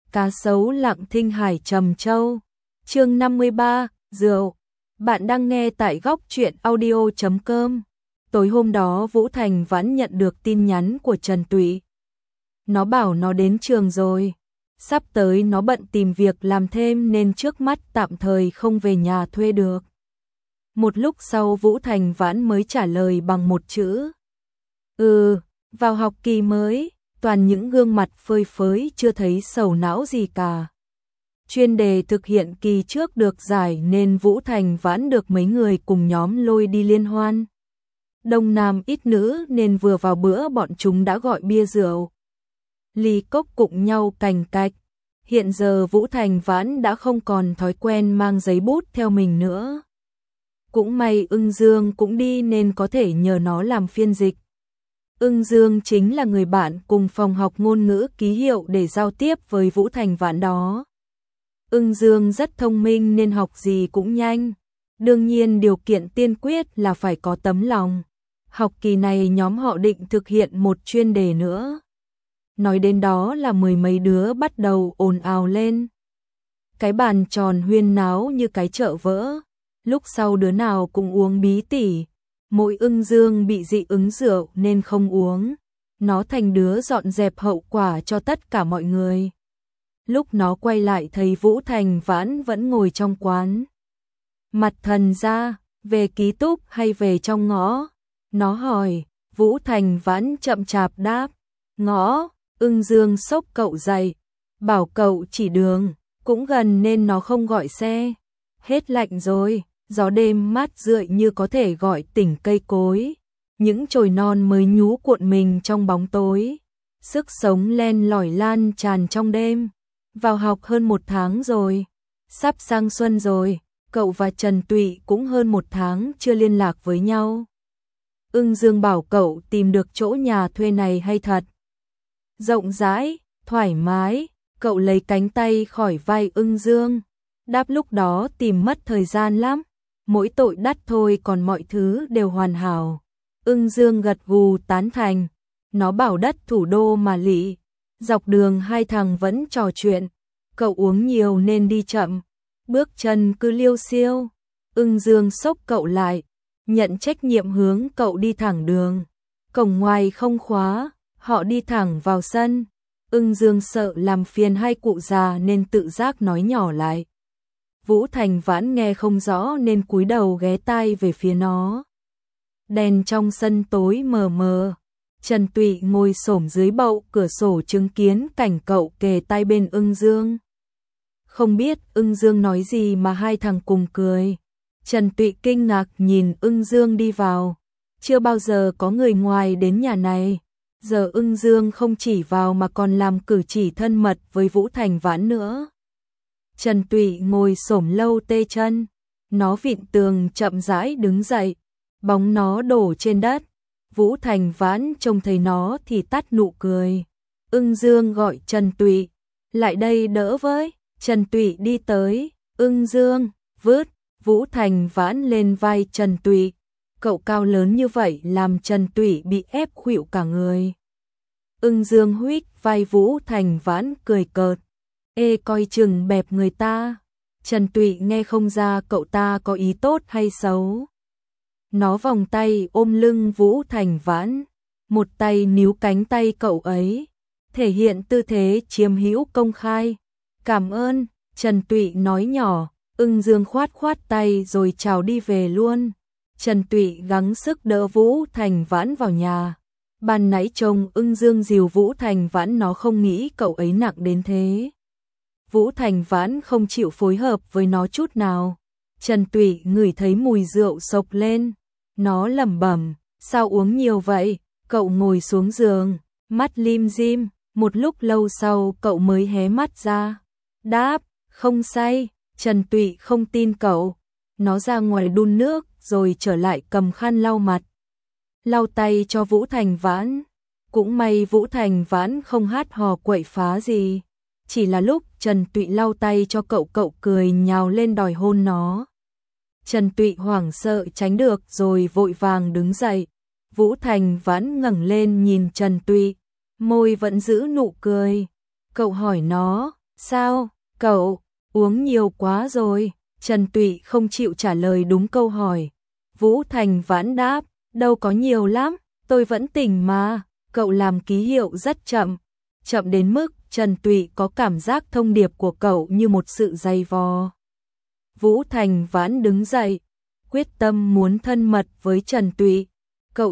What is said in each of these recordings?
Cá sấu lặng thinh hải trầm châu. Chương 53, rượu. Bạn đang nghe tại góc truyện audio.com. Tối hôm đó Vũ Thành Vãn nhận được tin nhắn của Trần Tụy. Nó bảo nó đến trường rồi. Sắp tới nó bận tìm việc làm thêm nên trước mắt tạm thời không về nhà thuê được. Một lúc sau Vũ Thành Vãn mới trả lời bằng một chữ. Vào học kỳ mới, toàn những gương mặt phơi phới chưa thấy sầu não gì cả. Chuyên đề thực hiện kỳ trước được giải nên Vũ Thành Vãn được mấy người cùng nhóm lôi đi liên hoan. Đông nam ít nữ nên vừa vào bữa bọn chúng đã gọi bia rượu. Ly cốc cùng nhau cành cạch. Hiện giờ Vũ Thành Vãn đã không còn thói quen mang giấy bút theo mình nữa. Cũng may Ưng Dương cũng đi nên có thể nhờ nó làm phiên dịch. Ưng Dương chính là người bạn cùng phòng học ngôn ngữ ký hiệu để giao tiếp với Vũ Thành Vãn đó. Ưng Dương rất thông minh nên học gì cũng nhanh. Đương nhiên điều kiện tiên quyết là phải có tấm lòng. Học kỳ này nhóm họ định thực hiện một chuyên đề nữa. Nói đến đó là mười mấy đứa bắt đầu ồn ào lên. Cái bàn tròn huyên náo như cái chợ vỡ. Lúc sau đứa nào cũng uống bí tỉ. Mỗi Ưng Dương bị dị ứng rượu nên không uống. Nó thành đứa dọn dẹp hậu quả cho tất cả mọi người. Lúc nó quay lại thấy Vũ Thành Vãn vẫn ngồi trong quán. Mặt thần ra, về ký túc hay về trong ngõ? Nó hỏi. Vũ Thành Vãn chậm chạp đáp. Ngõ. Ưng Dương xốc cậu dậy. Bảo cậu chỉ đường. Cũng gần nên nó không gọi xe. Hết lạnh rồi. Gió đêm mát rượi như có thể gọi tỉnh cây cối. Những chồi non mới nhú cuộn mình trong bóng tối. Sức sống len lỏi lan tràn trong đêm. Vào học hơn 1 tháng rồi. Sắp sang xuân rồi. Cậu và Trần Tụy cũng hơn 1 tháng chưa liên lạc với nhau. Ưng Dương bảo cậu tìm được chỗ nhà thuê này hay thật. Rộng rãi, thoải mái. Cậu lấy cánh tay khỏi vai Ưng Dương. Đáp lúc đó tìm mất thời gian lắm. Mỗi tội đắt thôi còn mọi thứ đều hoàn hảo. Ưng Dương gật gù tán thành. Nó bảo đất thủ đô mà lị. Dọc đường hai thằng vẫn trò chuyện. Cậu uống nhiều nên đi chậm. Bước chân cứ liêu xiêu. Ưng Dương xốc cậu lại. Nhận trách nhiệm hướng cậu đi thẳng đường. Cổng ngoài không khóa. Họ đi thẳng vào sân. Ưng Dương sợ làm phiền hai cụ già nên tự giác nói nhỏ lại. Vũ Thành Vãn nghe không rõ nên cúi đầu ghé tai về phía nó. Đèn trong sân tối mờ mờ. Trần Tụy ngồi xổm dưới bậu cửa sổ chứng kiến cảnh cậu kề tai bên Ưng Dương. Không biết Ưng Dương nói gì mà hai thằng cùng cười. Trần Tụy kinh ngạc nhìn Ưng Dương đi vào. Chưa bao giờ có người ngoài đến nhà này. Giờ Ưng Dương không chỉ vào mà còn làm cử chỉ thân mật với Vũ Thành Vãn nữa. Trần Tụy ngồi xổm lâu tê chân. Nó vịn tường chậm rãi đứng dậy. Bóng nó đổ trên đất. Vũ Thành Vãn trông thấy nó thì tắt nụ cười. Ưng Dương gọi Trần Tụy. Lại đây đỡ với. Trần Tụy đi tới. Ưng Dương, vứt. Vũ Thành Vãn lên vai Trần Tụy. Cậu cao lớn như vậy làm Trần Tụy bị ép khuỵu cả người. Ưng Dương huých vai Vũ Thành Vãn cười cợt. Ê coi chừng bẹp người ta. Trần Tụy nghe không ra cậu ta có ý tốt hay xấu. Nó vòng tay ôm lưng Vũ Thành Vãn. Một tay níu cánh tay cậu ấy. Thể hiện tư thế chiếm hữu công khai. Cảm ơn, Trần Tụy nói nhỏ. Ưng Dương khoát khoát tay rồi chào đi về luôn. Trần Tụy gắng sức đỡ Vũ Thành Vãn vào nhà. Ban nãy trông Ưng Dương dìu Vũ Thành Vãn nó không nghĩ cậu ấy nặng đến thế. Vũ Thành Vãn không chịu phối hợp với nó chút nào. Trần Tụy ngửi thấy mùi rượu sộc lên. Nó lẩm bẩm, sao uống nhiều vậy? Cậu ngồi xuống giường, mắt lim dim. Một lúc lâu sau cậu mới hé mắt ra. Đáp, không say. Trần Tụy không tin cậu. Nó ra ngoài đun nước rồi trở lại cầm khăn lau mặt. Lau tay cho Vũ Thành Vãn. Cũng may Vũ Thành Vãn không hát hò quậy phá gì. Chỉ là lúc Trần Tụy lau tay cho cậu cười nhào lên đòi hôn nó. Trần Tụy hoảng sợ tránh được rồi vội vàng đứng dậy. Vũ Thành Vãn ngẩng lên nhìn Trần Tụy, môi vẫn giữ nụ cười. Cậu hỏi nó, Sao, cậu, uống nhiều quá rồi? Trần Tụy không chịu trả lời đúng câu hỏi. Vũ Thành Vãn đáp, đâu có nhiều lắm, tôi vẫn tỉnh mà. Cậu làm ký hiệu rất chậm, chậm đến mức Trần Tụy có cảm giác thông điệp của cậu như một sự dày vò. Vũ Thành Vãn đứng dậy, quyết tâm muốn thân mật với Trần Tụy. Cậu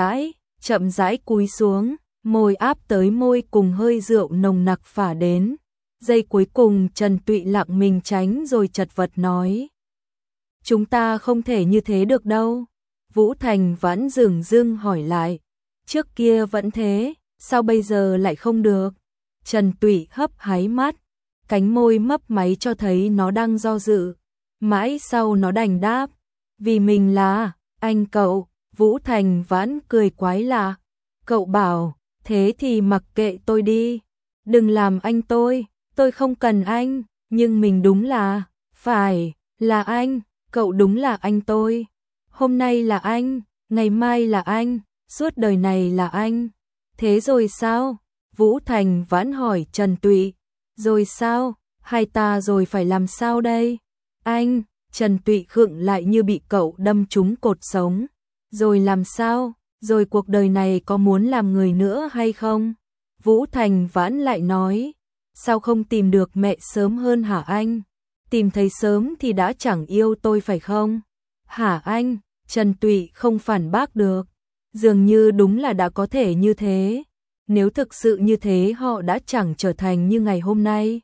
chậm rãi cúi xuống, môi áp tới môi cùng hơi rượu nồng nặc phả đến. Giây cuối cùng Trần Tụy lặng mình tránh rồi chật vật nói. Chúng ta không thể như thế được đâu. Vũ Thành Vãn dửng dưng hỏi lại. Trước kia vẫn thế, sao bây giờ lại không được? Trần Tụy hấp háy mắt, cánh môi mấp máy cho thấy nó đang do dự. Mãi sau nó đành đáp, vì mình là anh cậu. Vũ Thành Vãn cười quái lạ. Cậu bảo, thế thì mặc kệ tôi đi. Đừng làm anh tôi không cần anh, nhưng mình đúng là, phải, là anh, cậu đúng là anh tôi. Hôm nay là anh, ngày mai là anh, suốt đời này là anh. Thế rồi sao? Vũ Thành Vãn hỏi Trần Tụy. Rồi sao? Hai ta rồi phải làm sao đây? Anh, Trần Tụy khựng lại như bị cậu đâm trúng cột sống. Rồi làm sao? Rồi cuộc đời này có muốn làm người nữa hay không? Vũ Thành Vãn lại nói. Sao không tìm được mẹ sớm hơn hả anh? Tìm thấy sớm thì đã chẳng yêu tôi phải không? Hả anh? Trần Tụy không phản bác được. Dường như đúng là đã có thể như thế. Nếu thực sự như thế họ đã chẳng trở thành như ngày hôm nay.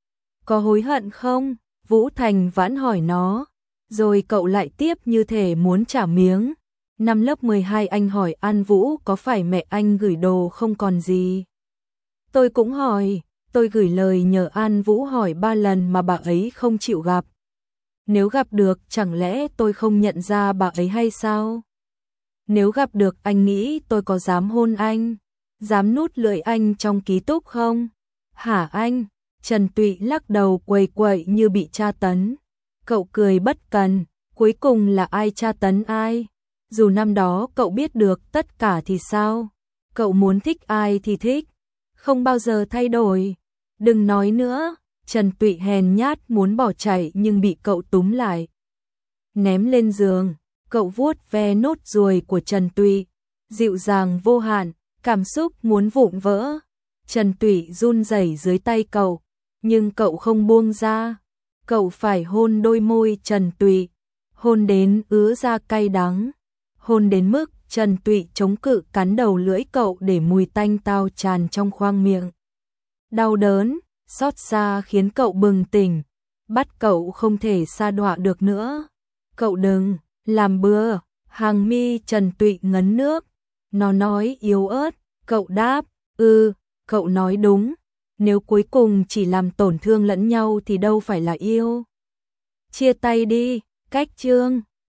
Có hối hận không? Vũ Thành Vãn hỏi nó. Rồi cậu lại tiếp như thể muốn trả miếng. Năm lớp 12 anh hỏi An Vũ có phải mẹ anh gửi đồ không còn gì. Tôi cũng hỏi. Tôi gửi lời nhờ An Vũ hỏi 3 lần mà bà ấy không chịu gặp. Nếu gặp được chẳng lẽ tôi không nhận ra bà ấy hay sao? Nếu gặp được anh nghĩ tôi có dám hôn anh? Dám nút lưỡi anh trong ký túc không? Hả anh? Trần Tụy lắc đầu quầy quậy như bị tra tấn. Cậu cười bất cần, cuối cùng là ai tra tấn ai? Dù năm đó cậu biết được tất cả thì sao? Cậu muốn thích ai thì thích, không bao giờ thay đổi. Đừng nói nữa. Trần Tụy hèn nhát muốn bỏ chạy nhưng bị cậu túm lại. Ném lên giường, cậu vuốt ve nốt ruồi của Trần Tụy, dịu dàng vô hạn, cảm xúc muốn vụn vỡ. Trần Tụy run rẩy dưới tay cậu, nhưng cậu không buông ra. Cậu phải hôn đôi môi Trần Tụy, hôn đến ứa ra cay đắng, hôn đến mức Trần Tụy chống cự cắn đầu lưỡi cậu để mùi tanh tao tràn trong khoang miệng. Đau đớn, xót xa khiến cậu bừng tỉnh, bắt cậu không thể sa đọa được nữa. Cậu đừng làm bừa. Hàng mi Trần Tụy ngấn nước. Nó nói yếu ớt. Cậu đáp, cậu nói đúng. Nếu cuối cùng chỉ làm tổn thương lẫn nhau thì đâu phải là yêu. Chia tay đi. Cách chương